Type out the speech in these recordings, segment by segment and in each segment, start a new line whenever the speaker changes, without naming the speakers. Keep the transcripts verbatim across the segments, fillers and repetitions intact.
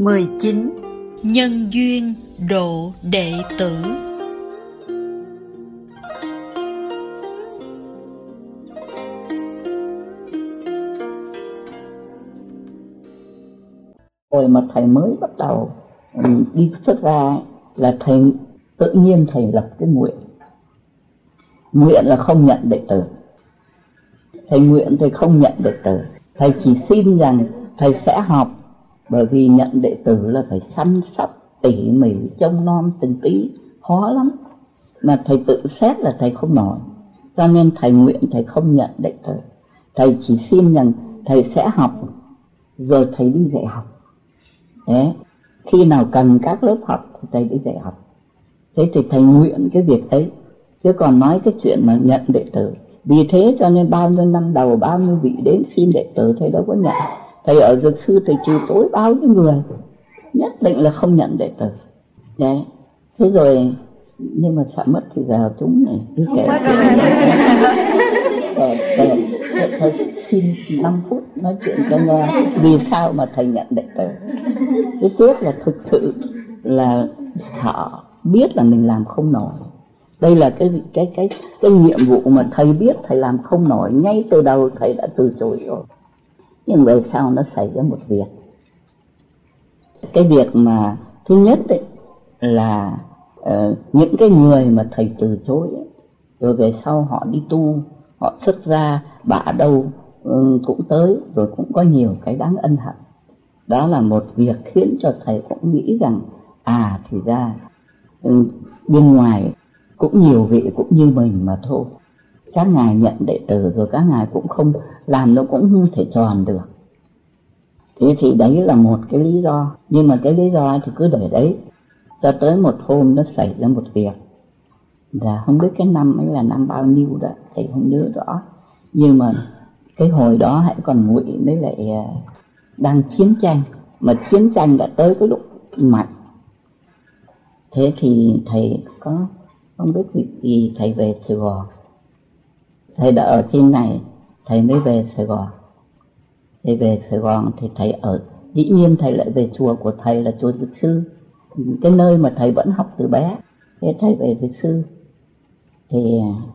mười chín. Nhân duyên độ đệ tử.
Hồi mà thầy mới bắt đầu đi xuất ra là thầy tự nhiên thầy lập cái nguyện. Nguyện là không nhận đệ tử. Thầy nguyện thầy không nhận đệ tử. Thầy chỉ xin rằng thầy sẽ học, bởi vì nhận đệ tử là phải săn sóc tỉ mỉ trông nom từng tí, khó lắm. Mà thầy tự xét là thầy không nổi, cho nên thầy nguyện thầy không nhận đệ tử. Thầy chỉ xin rằng thầy sẽ học, rồi thầy đi dạy học. Đấy, khi nào cần các lớp học thì thầy đi dạy học. Thế thì thầy nguyện cái việc ấy, chứ còn nói cái chuyện mà nhận đệ tử. Vì thế cho nên bao nhiêu năm đầu, bao nhiêu vị đến xin đệ tử thầy đâu có nhận. Thầy ở Dược Sư thầy trừ tối bao nhiêu người, nhất định là không nhận đệ tử. Đấy, thế rồi, nhưng mà sợ mất thì giờ chúng này đi kể chuyện. để, để, để thầy xin năm phút nói chuyện cho nghe vì sao mà thầy nhận đệ tử. Cái trước là thực sự là sợ, biết là mình làm không nổi. Đây là cái cái cái cái nhiệm vụ mà thầy biết thầy làm không nổi, ngay từ đầu thầy đã từ chối rồi. Nhưng về sau nó xảy ra một việc. Cái việc mà thứ nhất ấy, là uh, những cái người mà thầy từ chối ấy, rồi về sau họ đi tu, họ xuất ra bả đâu um, cũng tới, rồi cũng có nhiều cái đáng ân hận. Đó là một việc khiến cho thầy cũng nghĩ rằng à thì ra um, bên ngoài cũng nhiều vị cũng như mình mà thôi. Các ngài nhận đệ tử rồi các ngài cũng không làm, nó cũng không thể tròn được. Thế thì đấy là một cái lý do. Nhưng mà cái lý do thì cứ để đấy. Cho tới một hôm nó xảy ra một việc. Là không biết cái năm ấy là năm bao nhiêu đó, thầy không nhớ rõ. Nhưng mà cái hồi đó hãy còn Ngụy với lại đang chiến tranh. Mà chiến tranh đã tới cái lúc mạnh. Thế thì thầy có không biết việc gì, thầy về Sài Gòn. Thầy đã ở trên này, thầy mới về Sài Gòn. Thầy về Sài Gòn thì thầy ở, dĩ nhiên thầy lại về chùa của thầy là chùa Dược Sư, cái nơi mà thầy vẫn học từ bé. Thế thầy về Dược Sư thì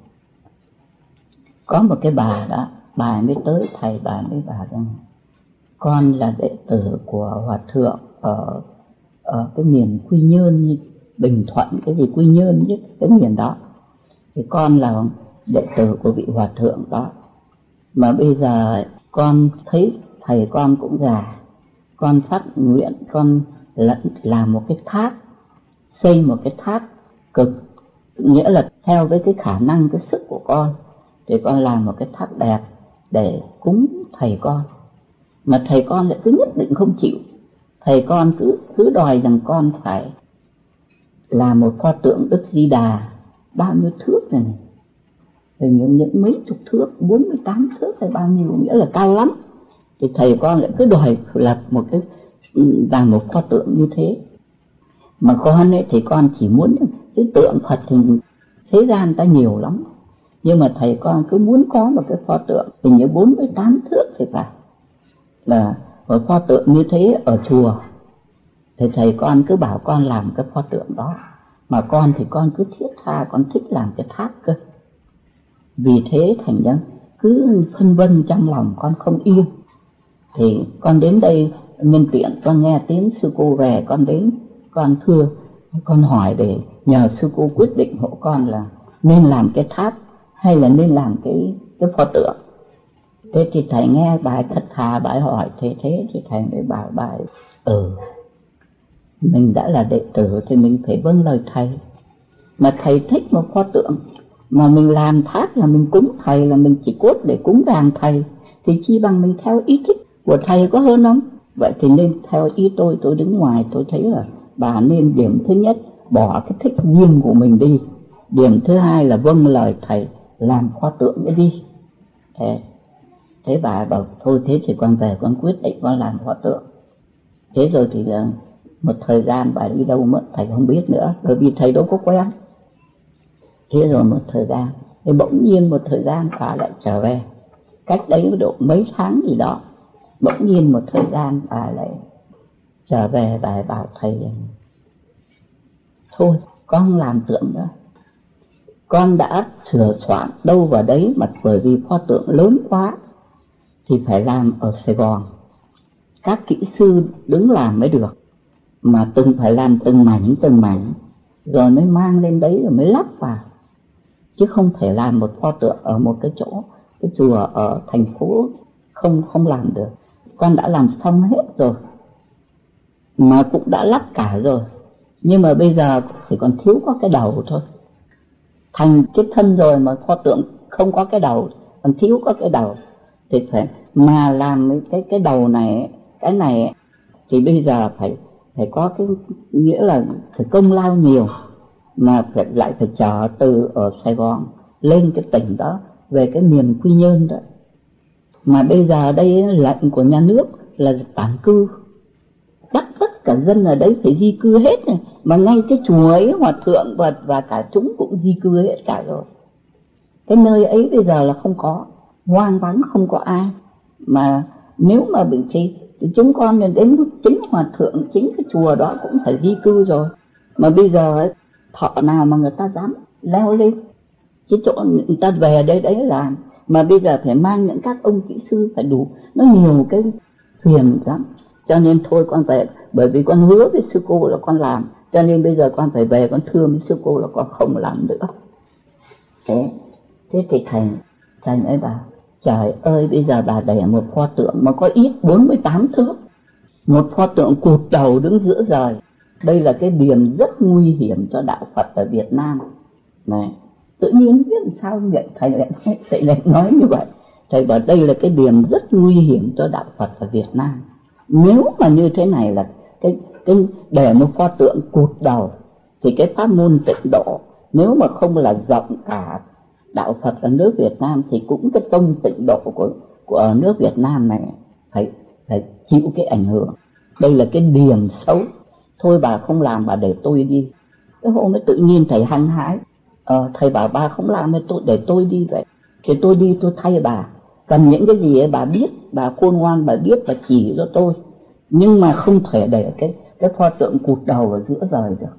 có một cái bà đó, bà mới tới thầy, bà mới bảo rằng con là đệ tử của Hòa Thượng ở, ở cái miền Quy Nhơn, Bình Thuận, cái gì Quy Nhơn nhất, cái miền đó. Thì con là đệ tử của vị Hòa Thượng đó. Mà bây giờ con thấy thầy con cũng già, con phát nguyện con làm một cái tháp, xây một cái tháp cực, nghĩa là theo với cái khả năng, cái sức của con, thì con làm một cái tháp đẹp để cúng thầy con. Mà thầy con lại cứ nhất định không chịu. Thầy con cứ cứ đòi rằng con phải làm một pho tượng Đức Di Đà bao nhiêu thước này này, rồi những, những mấy chục thước, bốn mươi tám thước hay bao nhiêu, nghĩa là cao lắm. Thì thầy con lại cứ đòi lập một cái, làm một pho tượng như thế. Mà con ấy thì con chỉ muốn cái tượng Phật thì thế gian ta nhiều lắm, nhưng mà thầy con cứ muốn có một cái pho tượng hình như bốn mươi tám thước thì phải, là một pho tượng như thế ở chùa. Thì thầy con cứ bảo con làm cái pho tượng đó, mà con thì con cứ thiết tha, con thích làm cái tháp cơ. Vì thế thành ra cứ phân vân trong lòng, con không yên. Thì con đến đây nhân tiện con nghe tiếng sư cô về, con đến con thưa, con hỏi để nhờ sư cô quyết định hộ con là nên làm cái tháp hay là nên làm cái cái pho tượng. Thế thì thầy nghe bài thật thà, bài hỏi thế thế thì thầy mới bảo bài ừ, mình đã là đệ tử thì mình phải vâng lời thầy. Mà thầy thích một pho tượng, mà mình làm tháp là mình cúng thầy, là mình chỉ cốt để cúng vàng thầy, thì chi bằng mình theo ý thích của thầy có hơn không? Vậy thì nên theo ý tôi, tôi đứng ngoài tôi thấy là bà nên điểm thứ nhất bỏ cái thích riêng của mình đi, điểm thứ hai là vâng lời thầy làm pho tượng ấy đi. Thế, thế bà bảo thôi thế thì con về con quyết định con làm pho tượng. Thế rồi thì là một thời gian bà đi đâu mất thầy không biết nữa, bởi vì thầy đâu có quen. Thế rồi một thời gian, thì bỗng nhiên một thời gian bà lại trở về, cách đấy độ mấy tháng gì đó, bỗng nhiên một thời gian bà lại Trở về bà bảo thầy thôi con không làm tượng nữa, con đã sửa soạn đâu vào đấy, mà bởi vì pho tượng lớn quá thì phải làm ở Sài Gòn, các kỹ sư đứng làm mới được, mà từng phải làm từng mảnh từng mảnh rồi mới mang lên đấy rồi mới lắp vào, chứ không thể làm một pho tượng ở một cái chỗ, cái chùa ở thành phố không không làm được. Con đã làm xong hết rồi, mà cũng đã lắp cả rồi, nhưng mà bây giờ chỉ còn thiếu có cái đầu thôi. Thành cái thân rồi mà pho tượng không có cái đầu, còn thiếu có cái đầu thì phải mà làm cái cái đầu này, cái này thì bây giờ phải phải có cái nghĩa là phải công lao nhiều, mà phải lại phải chở từ ở Sài Gòn lên cái tỉnh đó về cái miền Quy Nhơn đó. Mà bây giờ đây lệnh của nhà nước là tản cư, bắt tất cả dân ở đấy phải di cư hết này. Mà ngay cái chùa ấy hòa thượng và, và cả chúng cũng di cư hết cả rồi. Cái nơi ấy bây giờ là không có, hoang vắng không có ai. Mà nếu mà bị thì, thì chúng con đến chính hòa thượng, chính cái chùa đó cũng phải di cư rồi. Mà bây giờ ấy, thọ nào mà người ta dám leo lên cái chỗ người ta về đây đấy làm. Mà bây giờ phải mang những các ông kỹ sư phải đủ, nó nhiều cái phiền lắm. Cho nên thôi con về, bởi vì con hứa với sư cô là con làm, cho nên bây giờ con phải về con thưa với sư cô là con không làm nữa. Thế, thế thì thầy, thầy mới bảo, trời ơi bây giờ bà để một pho tượng mà có ít bốn mươi tám thước, một pho tượng cụt đầu đứng giữa trời. Đây là cái điểm rất nguy hiểm cho đạo Phật ở Việt Nam này. Tự nhiên biết sao vậy thầy lại, thầy lại nói như vậy. Thầy bảo đây là cái điểm rất nguy hiểm cho đạo Phật ở Việt Nam. Nếu mà như thế này là cái, cái để một pho tượng cụt đầu thì cái pháp môn Tịnh Độ nếu mà không là rộng cả đạo Phật ở nước Việt Nam thì cũng cái tông Tịnh Độ của, của ở nước Việt Nam này phải, phải chịu cái ảnh hưởng. Đây là cái điểm xấu. Thôi bà không làm, bà để tôi đi. Cái hôm ấy tự nhiên thầy hăng hái, ờ, thầy bảo bà không làm thì tôi để tôi đi vậy. Thì tôi đi tôi thay bà, cần những cái gì ấy bà biết, bà khôn ngoan bà biết, bà chỉ cho tôi. Nhưng mà không thể để cái cái pho tượng cụt đầu ở giữa trời được.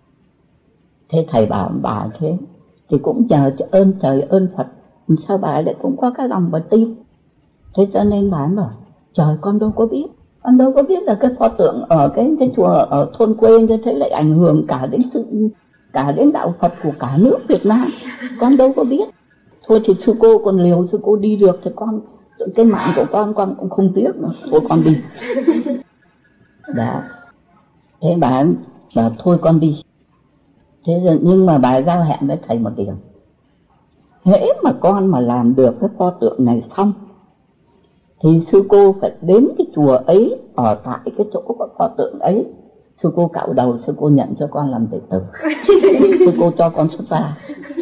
Thế thầy bảo bà thế thì cũng nhờ ơn trời ơn Phật, sao bà lại cũng có cái lòng bà tin. Thế cho nên bà bảo trời con đâu có biết, con đâu có biết là cái pho tượng ở cái cái chùa ở thôn quê như thế lại ảnh hưởng cả đến sự cả đến đạo Phật của cả nước Việt Nam, con đâu có biết. Thôi thì sư cô còn liều, sư cô đi được thì con, cái mạng của con con cũng không tiếc nữa, thôi con đi. Đã. Thế bà bảo thôi con đi. Thế rồi, nhưng mà bà giao hẹn với thầy một điều, hễ mà con mà làm được cái pho tượng này xong thì sư cô phải đến cái chùa ấy, ở tại cái chỗ có pho tượng ấy, sư cô cạo đầu, sư cô nhận cho con làm đệ tử, sư cô cho con xuất gia.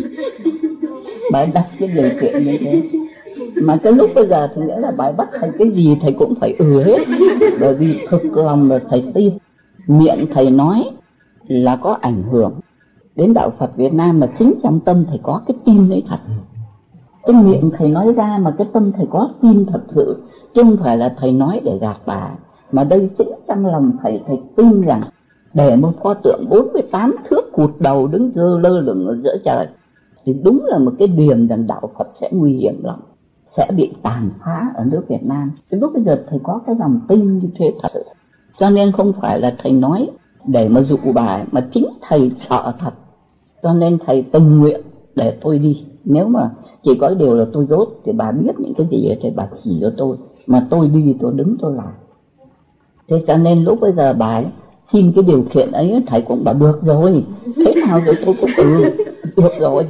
Bà đặt cái điều kiện như thế. Mà cái lúc bây giờ thì nghĩa là bà bắt thầy cái gì thầy cũng phải ừ hết, bởi vì thực lòng là thầy tin. Miệng thầy nói là có ảnh hưởng đến đạo Phật Việt Nam, mà chính trong tâm thầy có cái tin đấy thật. Cái miệng thầy nói ra mà cái tâm thầy có tin thật sự, chứ không phải là thầy nói để gạt bà. Mà đây chính trong lòng thầy, thầy tin rằng để một pho tượng bốn mươi tám thước cụt đầu đứng dơ lơ lửng ở giữa trời thì đúng là một cái điểm rằng đạo Phật sẽ nguy hiểm lắm, sẽ bị tàn phá ở nước Việt Nam. Cái lúc bây giờ thầy có cái lòng tin như thế thật sự. Cho nên không phải là thầy nói để mà dụ bà, mà chính thầy sợ thật. Cho nên thầy tình nguyện để tôi đi. Nếu mà chỉ có điều là tôi dốt thì bà biết những cái gì thì bà chỉ cho tôi, mà tôi đi tôi đứng tôi làm. Thế cho nên lúc bây giờ bà ấy xin cái điều kiện ấy, thầy cũng bảo được rồi, thế nào rồi tôi cũng ừ, được rồi.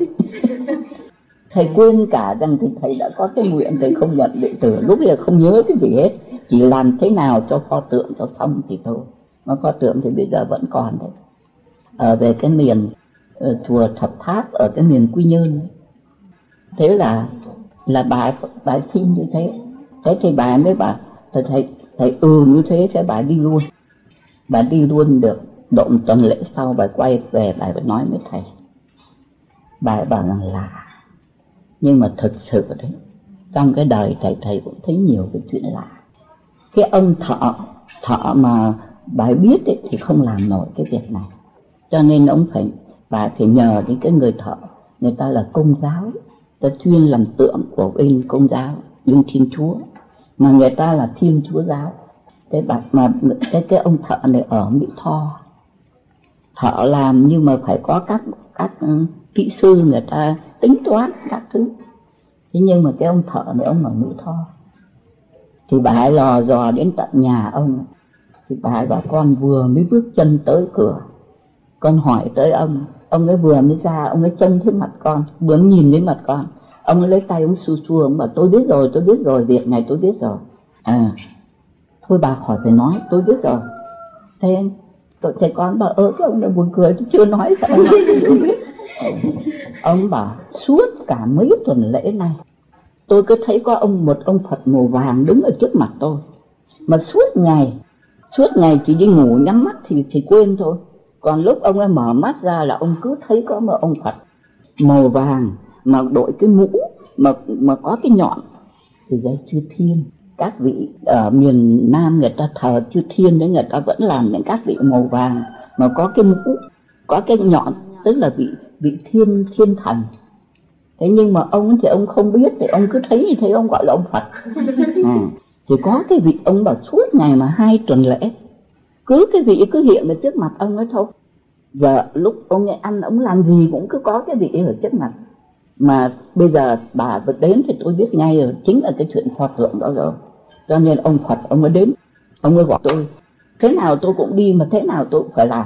Thầy quên cả rằng thì thầy đã có cái nguyện, thầy không nhận đệ tử, lúc bây giờ không nhớ cái gì hết, chỉ làm thế nào cho pho tượng cho xong thì thôi. Mà pho tượng thì bây giờ vẫn còn đấy, ở về cái miền ở chùa Thập Tháp ở cái miền Quy Nhơn. Thế là là bà bà xin như thế. Thế thì bà mới bảo thầy thầy thầy ừ như thế, thế bà đi luôn. Bà đi luôn được độ một tuần lễ sau bà quay về bà nói với thầy. Bà bảo rằng là nhưng mà thực sự đấy, trong cái đời thầy thầy cũng thấy nhiều cái chuyện lạ. Cái ông thợ thợ mà bà biết ấy, thì không làm nổi cái việc này, cho nên ông phải bà phải nhờ đến cái người thợ, người ta là Công giáo, ta chuyên làm tượng của bên Công giáo, bên Thiên Chúa, mà người ta là Thiên Chúa giáo. Cái bà mà cái cái ông thợ này ở Mỹ Tho, thợ làm nhưng mà phải có các các kỹ sư người ta tính toán các thứ. Thế nhưng mà cái ông thợ này ông ở Mỹ Tho, thì bà ấy lò dò đến tận nhà ông. Thì bà ấy bảo con vừa mới bước chân tới cửa, con hỏi tới ông, ông ấy vừa mới ra, ông ấy trông thấy mặt con, vừa nhìn thấy mặt con, ông ấy lấy tay ông xua xua, ông bảo tôi biết rồi, tôi biết rồi, việc này tôi biết rồi. À, thôi bà khỏi phải nói, tôi biết rồi. Thế tôi thấy con bảo ơ cái ông này buồn cười, tôi chưa nói sao ông nói tôi biết. Ông bảo suốt cả mấy tuần lễ này tôi cứ thấy có ông một ông Phật màu vàng đứng ở trước mặt tôi, mà suốt ngày suốt ngày chỉ đi ngủ nhắm mắt thì thì quên thôi, còn lúc ông ấy mở mắt ra là ông cứ thấy có một ông Phật màu vàng mà đội cái mũ mà mà có cái nhọn. Thì đây Chư Thiên, các vị ở miền Nam người ta thờ Chư Thiên đấy, người ta vẫn làm những các vị màu vàng mà có cái mũ, có cái nhọn, tức là vị vị thiên thiên thần. Thế nhưng mà ông thì ông không biết, thì ông cứ thấy như thế ông gọi là ông Phật. À, chỉ có cái vị ông bảo suốt ngày mà hai tuần lễ cứ cái vị cứ hiện ở trước mặt ông ấy thôi. Giờ lúc ông ấy ăn ông làm gì cũng cứ có cái vị ở trước mặt. Mà bây giờ bà vừa đến thì tôi biết ngay rồi, chính là cái chuyện pho tượng đó rồi. Cho nên ông Phật ông ấy đến, ông ấy gọi tôi, thế nào tôi cũng đi, mà thế nào tôi cũng phải làm.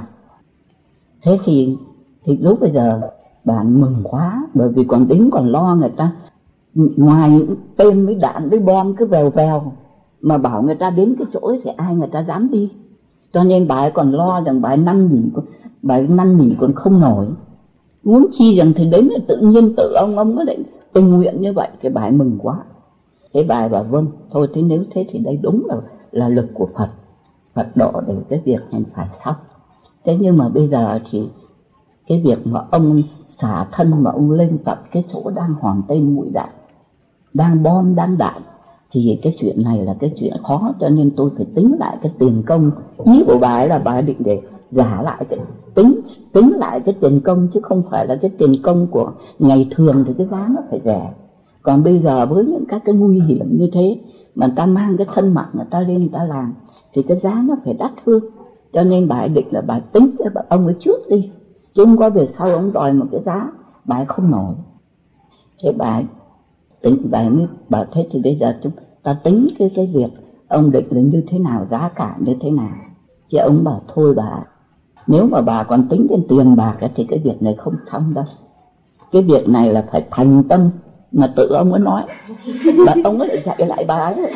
Thế thì thì lúc bây giờ bà mừng quá, bởi vì còn đến còn lo người ta, ngoài những tên với đạn với bom cứ vèo vèo mà bảo người ta đến cái chỗ ấy thì ai người ta dám đi. Cho nên bà ấy còn lo rằng bà ấy năn nỉ, bà ấy năn nỉ còn không nổi. Muốn chi rằng thì đến là tự nhiên tự ông ông có định tình nguyện như vậy, thì bà ấy mừng quá. Thế bà ấy bảo vâng, thôi thế nếu thế thì đây đúng là là lực của Phật, Phật độ để cái việc này phải xong. Thế nhưng mà bây giờ thì cái việc mà ông xả thân mà ông lên tận cái chỗ đang hòn tên mũi đạn, đang bom đang đạn, thì cái chuyện này là cái chuyện khó, cho nên tôi phải tính lại cái tiền công. Ý của bà ấy là bà ấy định để giả lại cái tính tính lại cái tiền công, chứ không phải là cái tiền công của ngày thường thì cái giá nó phải rẻ. Còn bây giờ với những các cái nguy hiểm như thế mà người ta mang cái thân mạng người ta lên người ta làm thì cái giá nó phải đắt hơn. Cho nên bà ấy định là bà ấy tính cho ông ấy trước đi, chứ không có về sau ông đòi một cái giá bà ấy không nổi. Thế bà ấy tính, bà ấy mới bảo thế thì bây giờ chúng ta tính cái cái việc ông định là như thế nào, giá cả như thế nào. Chứ ông bảo thôi bà, nếu mà bà còn tính đến tiền bạc thì cái việc này không xong đâu. Cái việc này là phải thành tâm, mà tự ông ấy nói, và ông ấy lại dạy lại bà ấy.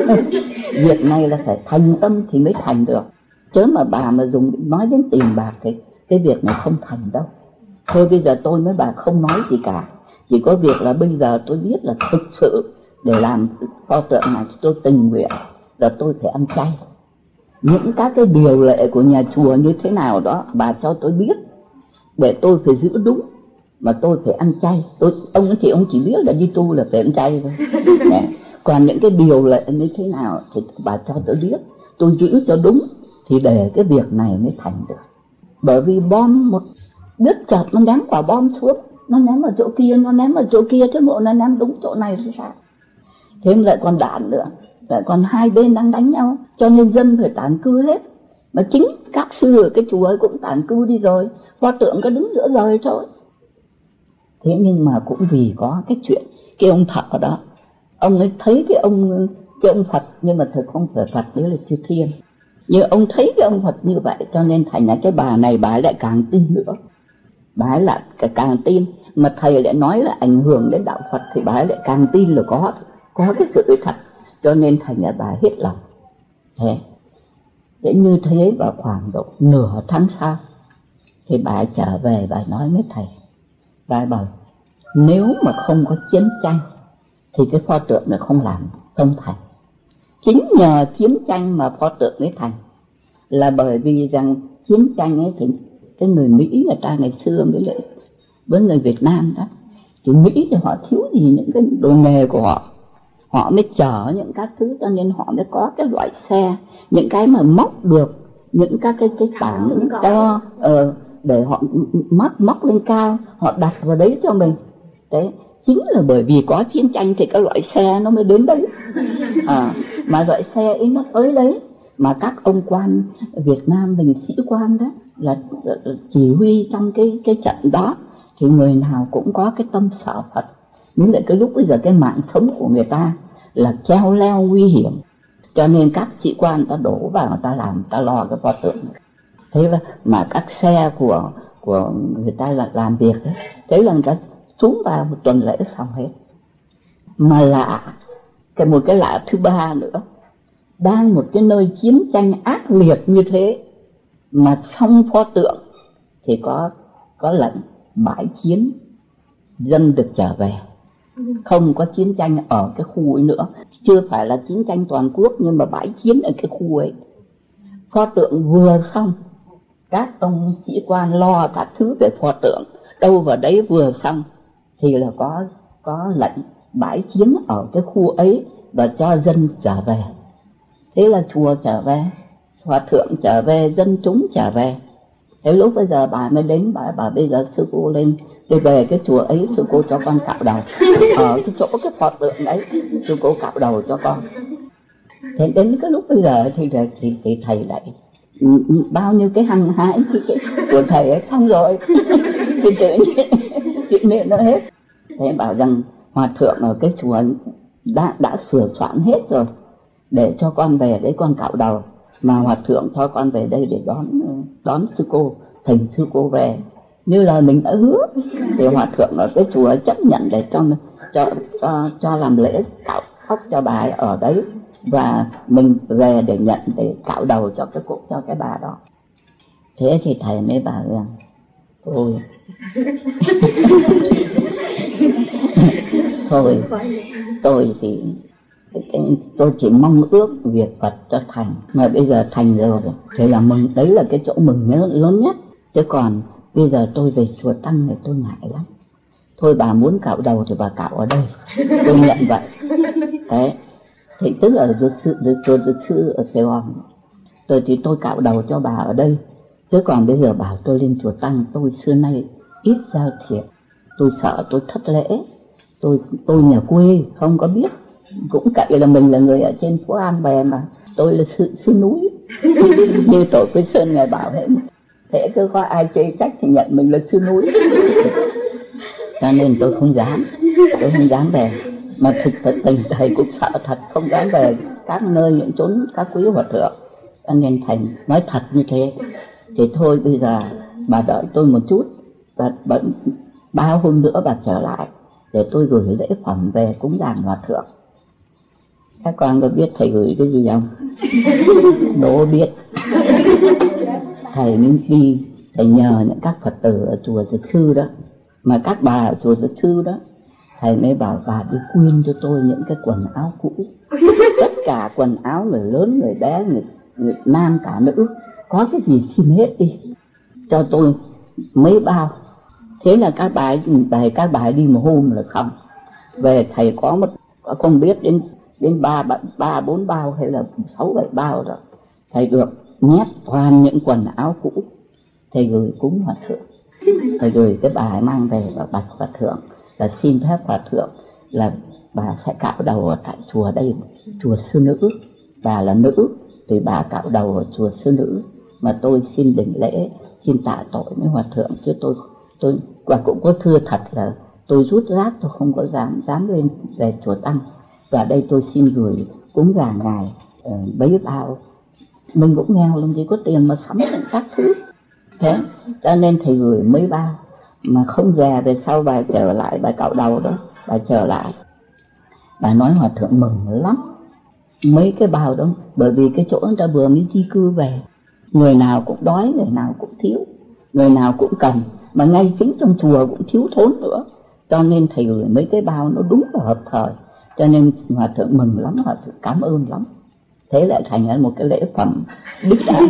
Việc này là phải thành tâm thì mới thành được, chứ mà bà mà dùng nói đến tiền bạc thì cái việc này không thành đâu. Thôi bây giờ tôi với bà không nói gì cả, chỉ có việc là bây giờ tôi biết là thực sự để làm pho tượng này tôi tình nguyện là tôi phải ăn chay. Những các cái điều lệ của nhà chùa như thế nào đó bà cho tôi biết, để tôi phải giữ đúng, mà tôi phải ăn chay. Tôi ông thì ông chỉ biết là đi tu là phải ăn chay thôi. Còn những cái điều lệ như thế nào thì bà cho tôi biết, tôi giữ cho đúng thì để cái việc này mới thành được. Bởi vì bom một đứt chợt nó ném quả bom xuống, nó ném ở chỗ kia, nó ném ở chỗ kia, chứ bộ nó ném đúng chỗ này thì sao? Thêm lại còn đạn nữa, lại còn hai bên đang đánh nhau, cho nên dân phải tản cư hết. Mà chính các sư ở cái chùa ấy cũng tản cư đi rồi, pho tượng có đứng giữa rời thôi. Thế nhưng mà cũng vì có cái chuyện cái ông thợ đó, ông ấy thấy cái ông cái ông Phật, nhưng mà thực không phải Phật, đấy là Chư Thiên. Nhưng ông thấy cái ông Phật như vậy, cho nên thành ra cái bà này bà ấy lại càng tin nữa. Bà ấy lại càng tin, mà thầy lại nói là ảnh hưởng đến đạo Phật thì bà ấy lại càng tin là có có cái sự thật, cho nên thành ra bà hết lòng. Thế để như thế vào khoảng độ nửa tháng sau thì bà ấy trở về, bà ấy nói với thầy, bà ấy bảo nếu mà không có chiến tranh thì cái pho tượng này không làm không thành. Chính nhờ chiến tranh mà pho tượng mới thành, là bởi vì rằng chiến tranh ấy thì cái người Mỹ người ta ngày xưa với lại với người Việt Nam đó, thì Mỹ thì họ thiếu gì những cái đồ nghề của họ, họ mới chở những các thứ, cho nên họ mới có cái loại xe, những cái mà móc được những các cái cái tảng những đó ờ, để họ móc móc lên cao, họ đặt vào đấy cho mình. Đấy, chính là bởi vì có chiến tranh thì các loại xe nó mới đến đấy. À, mà loại xe ấy nó tới đấy, mà các ông quan Việt Nam mình, sĩ quan đó là chỉ huy trong cái cái trận đó, thì người nào cũng có cái tâm sợ Phật. Nhưng lại cái lúc bây giờ cái mạng sống của người ta là treo leo nguy hiểm, cho nên các sĩ quan ta đổ vào, người ta làm, ta lo cái pho tượng. Thế là mà các xe của của người ta là làm việc đấy, thế là người ta xuống vào một tuần lễ xong hết. Mà lạ, cái một cái lạ thứ ba nữa, đang một cái nơi chiến tranh ác liệt như thế mà xong pho tượng thì có có lệnh bãi chiến, dân được trở về, không có chiến tranh ở cái khu ấy nữa. Chưa phải là chiến tranh toàn quốc, nhưng mà bãi chiến ở cái khu ấy. Pho tượng vừa xong, các ông sĩ quan lo các thứ về pho tượng, đâu vào đấy vừa xong thì là có có lệnh bãi chiến ở cái khu ấy và cho dân trở về. Thế là chùa trở về, hòa thượng trở về, dân chúng trở về. Thế lúc bây giờ bà mới đến, bà bà bây giờ sư cô lên đi về cái chùa ấy, sư cô cho con cạo đầu ở cái chỗ cái pho tượng đấy, sư cô cạo đầu cho con. Thế đến cái lúc bây giờ thì thì, thì thầy lại bao nhiêu cái hăng hái cái của thầy ấy xong rồi thì tự nhiên chuyện niệm nó hết. Thế bảo rằng hòa thượng ở cái chùa đã đã sửa soạn hết rồi để cho con về đấy con cạo đầu, mà hòa thượng cho con về đây để đón đón sư cô, thỉnh sư cô về như là mình đã hứa. Thì hòa thượng ở cái chùa chấp nhận để cho cho cho, cho làm lễ cạo tóc cho bà ấy ở đấy, và mình về để nhận, để cạo đầu cho cái cụ, cho cái bà đó. Thế thì thầy mới bảo rằng thôi thôi tôi thì tôi chỉ mong ước việc Phật cho thành, mà bây giờ thành rồi thì là mừng, đấy là cái chỗ mừng nhớ lớn nhất. Chứ còn bây giờ tôi về chùa Tăng này tôi ngại lắm. Thôi bà muốn cạo đầu thì bà cạo ở đây, tôi nhận vậy. Đấy, thì tức là dược sư, chùa dược sư ở Sài Gòn, tôi thì tôi cạo đầu cho bà ở đây. Chứ còn bây giờ bảo tôi lên chùa Tăng, tôi xưa nay ít giao thiệp, tôi sợ tôi thất lễ. Tôi tôi nhà quê không có biết, cũng cậy là mình là người ở trên phố An Bè mà tôi là sư, sư núi như tổ Quế Sơn ngài bảo thế. Thế cứ có ai chê trách thì nhận mình là sư núi. Cho nên tôi không dám, tôi không dám về. Mà thực thật tình thầy cũng sợ thật, không dám về các nơi những chốn các quý hòa thượng. Cho nên thầy nói thật như thế. Thì thôi bây giờ bà đợi tôi một chút, và ba hôm nữa bà trở lại để tôi gửi lễ phẩm về cúng dường hòa thượng. Các con có biết thầy gửi cái gì không? Đố biết. Thầy mới đi, thầy nhờ những các Phật tử ở chùa Dược Sư đó, mà các bà ở chùa Dược Sư đó, thầy mới bảo bà đi quyên cho tôi những cái quần áo cũ, tất cả quần áo người lớn, người bé, người, người nam cả nữ, có cái gì xin hết đi, cho tôi mấy bao. Thế là các bà ấy, các bà ấy đi một hôm là xong. Về thầy có một, không biết đến đến ba ba bốn bao hay là sáu bảy bao rồi, thầy được nhét toàn những quần áo cũ. Thầy gửi cúng hòa thượng, thầy gửi cái bà ấy mang về và bạch hòa thượng là xin phép hòa thượng là bà sẽ cạo đầu ở tại chùa đây, chùa Sư Nữ. Bà là nữ thì bà cạo đầu ở chùa Sư Nữ, mà tôi xin đỉnh lễ, xin tạ tội với hòa thượng. Chứ tôi tôi và cũng có thưa thật là tôi rút rát, tôi không có dám dám lên về chùa Tăng. Và đây tôi xin gửi cúng dường ngài uh, bấy bao. Mình cũng nghèo làm gì có tiền mà sắm những các thứ. Thế cho nên thầy gửi mấy bao, mà không về về sau bà trở lại, bà cạo đầu đó, bà trở lại, bà nói hòa thượng mừng lắm mấy cái bao đó, bởi vì cái chỗ người ta vừa mới di cư về, người nào cũng đói, người nào cũng thiếu, người nào cũng cần, mà ngay chính trong chùa cũng thiếu thốn nữa. Cho nên thầy gửi mấy cái bao nó đúng là hợp thời. Cho nên hòa thượng mừng lắm, hòa thượng cảm ơn lắm. Thế lại thành ra một cái lễ phẩm đích đáng.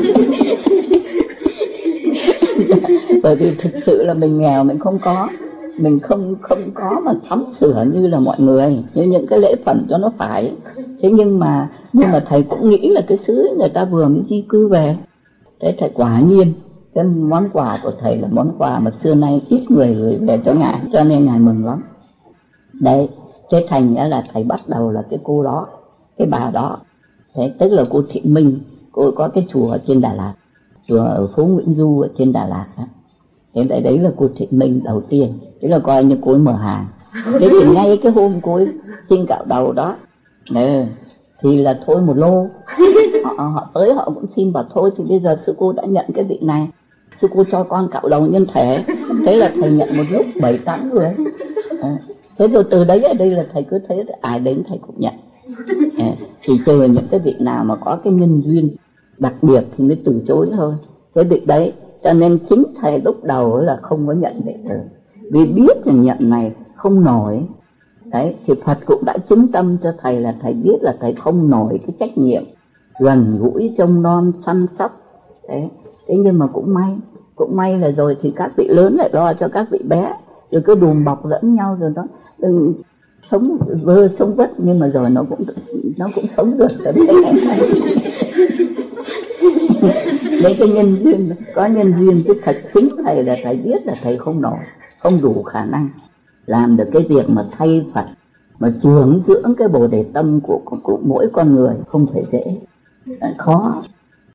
Bởi vì thực sự là mình nghèo, mình không có, mình không không có mà sắm sửa như là mọi người, như những cái lễ phẩm cho nó phải. Thế nhưng mà nhưng mà thầy cũng nghĩ là cái xứ người ta vừa mới di cư về, Thế thầy quả nhiên cái món quà của thầy là món quà mà xưa nay ít người gửi về cho ngài, cho nên ngài mừng lắm. Đấy, thế thành nghĩa là thầy bắt đầu là cái cô đó, cái bà đó. Thế tức là cô Thị Minh, cô có cái chùa ở trên Đà Lạt, chùa ở phố Nguyễn Du ở trên Đà Lạt đó. Thế đấy, đấy là cô Thị Minh đầu tiên, tức là coi như cô ấy mở hàng. Thế thì ngay cái hôm cô ấy xin cạo đầu đó, đấy, thì là thôi một lô, họ, họ tới họ cũng xin bảo thôi thì bây giờ sư cô đã nhận cái vị này, sư cô cho con cạo đầu nhân thể. Thế là thầy nhận một lúc bảy tám người. À, thế rồi từ đấy ở đây là thầy cứ thấy ai đến thầy cũng nhận. À, chỉ chờ những cái vị nào mà có cái nhân duyên đặc biệt thì mới từ chối thôi. Thế vị đấy, cho nên chính thầy lúc đầu là không có nhận đệ tử, vì biết là nhận này không nổi. Đấy, thì Phật cũng đã chứng tâm cho thầy là thầy biết là thầy không nổi cái trách nhiệm gần gũi trông nom chăm sóc. Đấy, thế nhưng mà cũng may, cũng may là rồi thì các vị lớn lại lo cho các vị bé, rồi cứ đùm bọc lẫn nhau rồi đó, đừng sống vơ sống vất, nhưng mà rồi nó cũng nó cũng sống được ở đây này. Đấy, cái nhân duyên, có nhân duyên chứ thật chính thầy là thầy biết là thầy không nổi, không đủ khả năng làm được cái việc mà thay Phật, mà trưởng dưỡng cái bồ đề tâm của, của, của mỗi con người không phải dễ, khó.